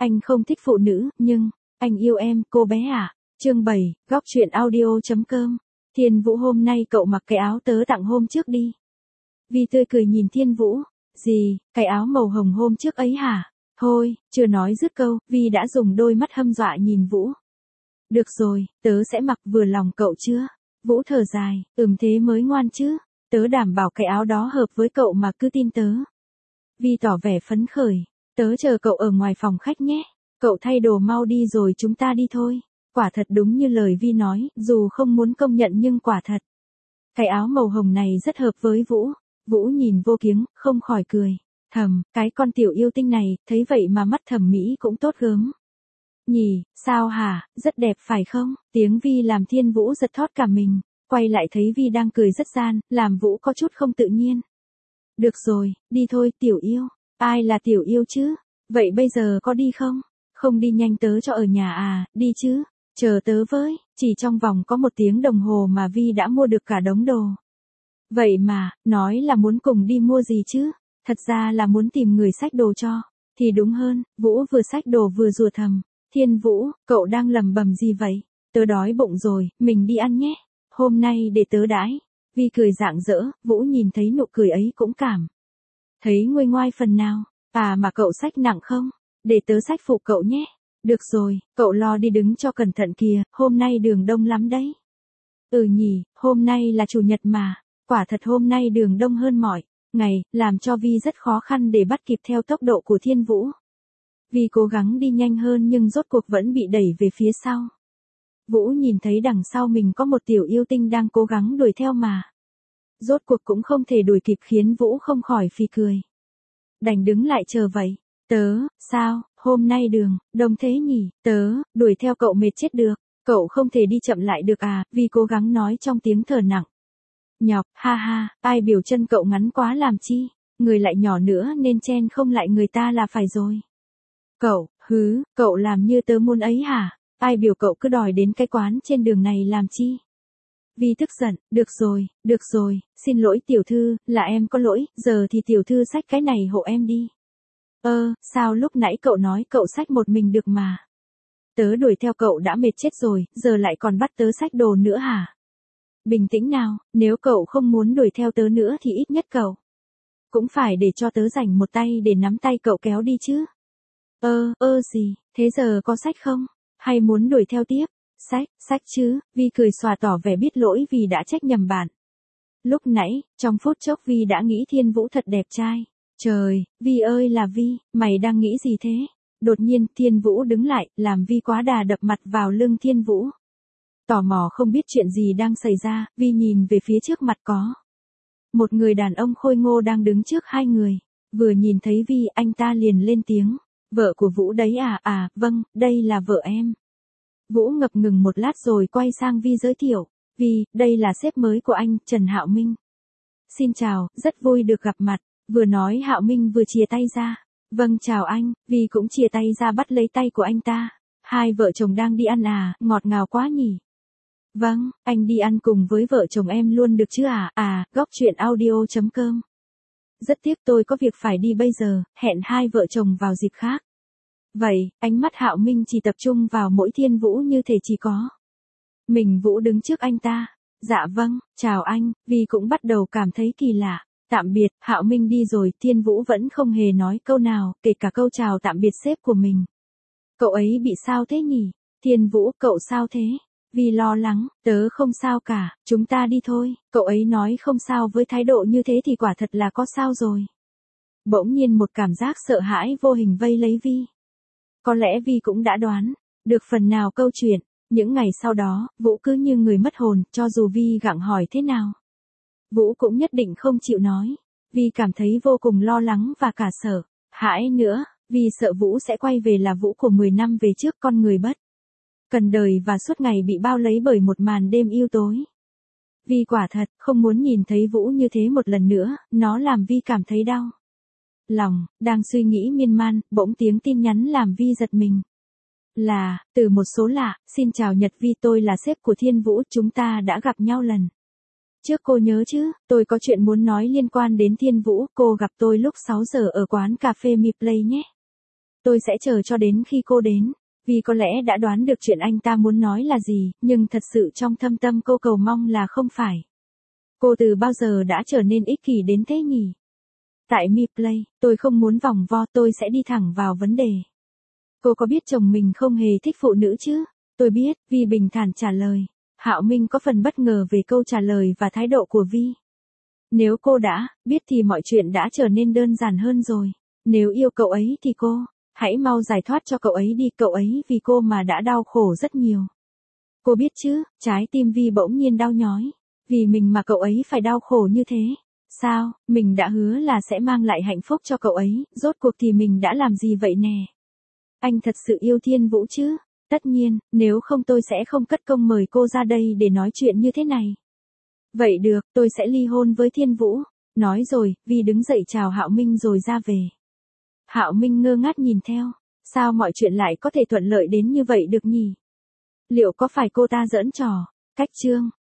Anh không thích phụ nữ, nhưng, anh yêu em, cô bé à. Chương 7, góc truyện audio.com. Thiên Vũ hôm nay cậu mặc cái áo tớ tặng hôm trước đi. Vi tươi cười nhìn Thiên Vũ. Gì, cái áo màu hồng hôm trước ấy hả? Thôi, chưa nói dứt câu, Vi đã dùng đôi mắt hâm dọa nhìn Vũ. Được rồi, tớ sẽ mặc vừa lòng cậu chưa? Vũ thở dài, thế mới ngoan chứ. Tớ đảm bảo cái áo đó hợp với cậu mà cứ tin tớ. Vi tỏ vẻ phấn khởi. Tớ chờ cậu ở ngoài phòng khách nhé. Cậu thay đồ mau đi rồi chúng ta đi thôi. Quả thật đúng như lời Vi nói, dù không muốn công nhận nhưng quả thật. Cái áo màu hồng này rất hợp với Vũ. Vũ nhìn Vô Kiếng, không khỏi cười. Thầm, cái con tiểu yêu tinh này, thấy vậy mà mắt thẩm mỹ cũng tốt gớm. Nhỉ, sao hả, rất đẹp phải không? Tiếng Vi làm Thiên Vũ giật thót cả mình. Quay lại thấy Vi đang cười rất gian, làm Vũ có chút không tự nhiên. Được rồi, đi thôi tiểu yêu. Ai là tiểu yêu chứ? Vậy bây giờ có đi không? Không đi nhanh tớ cho ở nhà à, đi chứ. Chờ tớ với, chỉ trong vòng có 1 tiếng đồng hồ mà Vi đã mua được cả đống đồ. Vậy mà, nói là muốn cùng đi mua gì chứ? Thật ra là muốn tìm người xách đồ cho. Thì đúng hơn, Vũ vừa xách đồ vừa rủa thầm. Thiên Vũ, cậu đang lầm bầm gì vậy? Tớ đói bụng rồi, mình đi ăn nhé. Hôm nay để tớ đãi. Vi cười rạng rỡ, Vũ nhìn thấy nụ cười ấy cũng cảm thấy nguôi ngoai phần nào. À mà cậu xách nặng không? Để tớ xách phụ cậu nhé. Được rồi, cậu lo đi đứng cho cẩn thận kìa, hôm nay đường đông lắm đấy. Nhỉ, hôm nay là chủ nhật mà. Quả thật hôm nay đường đông hơn mọi ngày, làm cho Vi rất khó khăn để bắt kịp theo tốc độ của Thiên Vũ. Vi cố gắng đi nhanh hơn nhưng rốt cuộc vẫn bị đẩy về phía sau. Vũ nhìn thấy đằng sau mình có một tiểu yêu tinh đang cố gắng đuổi theo mà. Rốt cuộc cũng không thể đuổi kịp khiến Vũ không khỏi phì cười. Đành đứng lại chờ vậy. Tớ, sao, hôm nay đường, đông thế nhỉ, tớ, đuổi theo cậu mệt chết được. Cậu không thể đi chậm lại được à, Vi cố gắng nói trong tiếng thở nặng. Nhọc, ha ha, ai biểu chân cậu ngắn quá làm chi, người lại nhỏ nữa nên chen không lại người ta là phải rồi. Cậu làm như tớ muốn ấy hả, ai biểu cậu cứ đòi đến cái quán trên đường này làm chi. Vi tức giận, được rồi, xin lỗi tiểu thư, là em có lỗi, giờ thì tiểu thư xách cái này hộ em đi. Sao lúc nãy cậu nói cậu xách một mình được mà. Tớ đuổi theo cậu đã mệt chết rồi, giờ lại còn bắt tớ xách đồ nữa hả? Bình tĩnh nào, nếu cậu không muốn đuổi theo tớ nữa thì ít nhất cậu cũng phải để cho tớ rảnh một tay để nắm tay cậu kéo đi chứ. Gì, thế giờ có xách không? Hay muốn đuổi theo tiếp? Xách chứ, Vi cười xòa tỏ vẻ biết lỗi vì đã trách nhầm bạn. Lúc nãy, trong phút chốc Vi đã nghĩ Thiên Vũ thật đẹp trai. Trời, Vi ơi là Vi, mày đang nghĩ gì thế? Đột nhiên, Thiên Vũ đứng lại, làm Vi quá đà đập mặt vào lưng Thiên Vũ. Tò mò không biết chuyện gì đang xảy ra, Vi nhìn về phía trước mặt có một người đàn ông khôi ngô đang đứng trước hai người. Vừa nhìn thấy Vi, anh ta liền lên tiếng. Vợ của Vũ đấy à, vâng, đây là vợ em. Vũ ngập ngừng một lát rồi quay sang Vi giới thiệu. Vi, đây là sếp mới của anh, Trần Hạo Minh. Xin chào, rất vui được gặp mặt. Vừa nói Hạo Minh vừa chìa tay ra. Vâng chào anh, Vi cũng chìa tay ra bắt lấy tay của anh ta. Hai vợ chồng đang đi ăn à, ngọt ngào quá nhỉ. Vâng, anh đi ăn cùng với vợ chồng em luôn được chứ à, góc truyện audio.com. Rất tiếc tôi có việc phải đi bây giờ, hẹn hai vợ chồng vào dịp khác. Vậy, ánh mắt Hạo Minh chỉ tập trung vào mỗi Thiên Vũ như thể chỉ có mình Vũ đứng trước anh ta. Dạ vâng, chào anh, Vi cũng bắt đầu cảm thấy kỳ lạ. Tạm biệt, Hạo Minh đi rồi, Thiên Vũ vẫn không hề nói câu nào, kể cả câu chào tạm biệt sếp của mình. Cậu ấy bị sao thế nhỉ? Thiên Vũ, cậu sao thế? Vi lo lắng, tớ không sao cả, chúng ta đi thôi. Cậu ấy nói không sao với thái độ như thế thì quả thật là có sao rồi. Bỗng nhiên một cảm giác sợ hãi vô hình vây lấy Vi. Có lẽ Vi cũng đã đoán được phần nào câu chuyện. Những ngày sau đó, Vũ cứ như người mất hồn, cho dù Vi gặng hỏi thế nào. Vũ cũng nhất định không chịu nói. Vi cảm thấy vô cùng lo lắng và cả sợ hãi nữa, vì sợ Vũ sẽ quay về là Vũ của 10 năm về trước, con người bất cần đời và suốt ngày bị bao lấy bởi một màn đêm u tối. Vi quả thật không muốn nhìn thấy Vũ như thế một lần nữa, nó làm Vi cảm thấy đau lòng. Đang suy nghĩ miên man, bỗng tiếng tin nhắn làm Vi giật mình. Là, từ một số lạ. Xin chào Nhật Vi, tôi là sếp của Thiên Vũ, chúng ta đã gặp nhau lần trước cô nhớ chứ, tôi có chuyện muốn nói liên quan đến Thiên Vũ, cô gặp tôi lúc 6 giờ ở quán cà phê Mi Play nhé. Tôi sẽ chờ cho đến khi cô đến. Vì có lẽ đã đoán được chuyện anh ta muốn nói là gì, nhưng thật sự trong thâm tâm cô cầu mong là không phải. Cô từ bao giờ đã trở nên ích kỷ đến thế nhỉ? Tại Mi Play, tôi không muốn vòng vo, tôi sẽ đi thẳng vào vấn đề. Cô có biết chồng mình không hề thích phụ nữ chứ? Tôi biết, Vi bình thản trả lời. Hạo Minh có phần bất ngờ về câu trả lời và thái độ của Vi. Nếu cô đã biết thì mọi chuyện đã trở nên đơn giản hơn rồi. Nếu yêu cậu ấy thì cô, hãy mau giải thoát cho cậu ấy đi, cậu ấy vì cô mà đã đau khổ rất nhiều. Cô biết chứ, trái tim Vi bỗng nhiên đau nhói. Vì mình mà cậu ấy phải đau khổ như thế. Sao, mình đã hứa là sẽ mang lại hạnh phúc cho cậu ấy, rốt cuộc thì mình đã làm gì vậy nè? Anh thật sự yêu Thiên Vũ chứ? Tất nhiên, nếu không tôi sẽ không cất công mời cô ra đây để nói chuyện như thế này. Vậy được, tôi sẽ ly hôn với Thiên Vũ. Nói rồi, Vi đứng dậy chào Hạo Minh rồi ra về. Hạo Minh ngơ ngác nhìn theo. Sao mọi chuyện lại có thể thuận lợi đến như vậy được nhỉ? Liệu có phải cô ta giỡn trò? Cách chương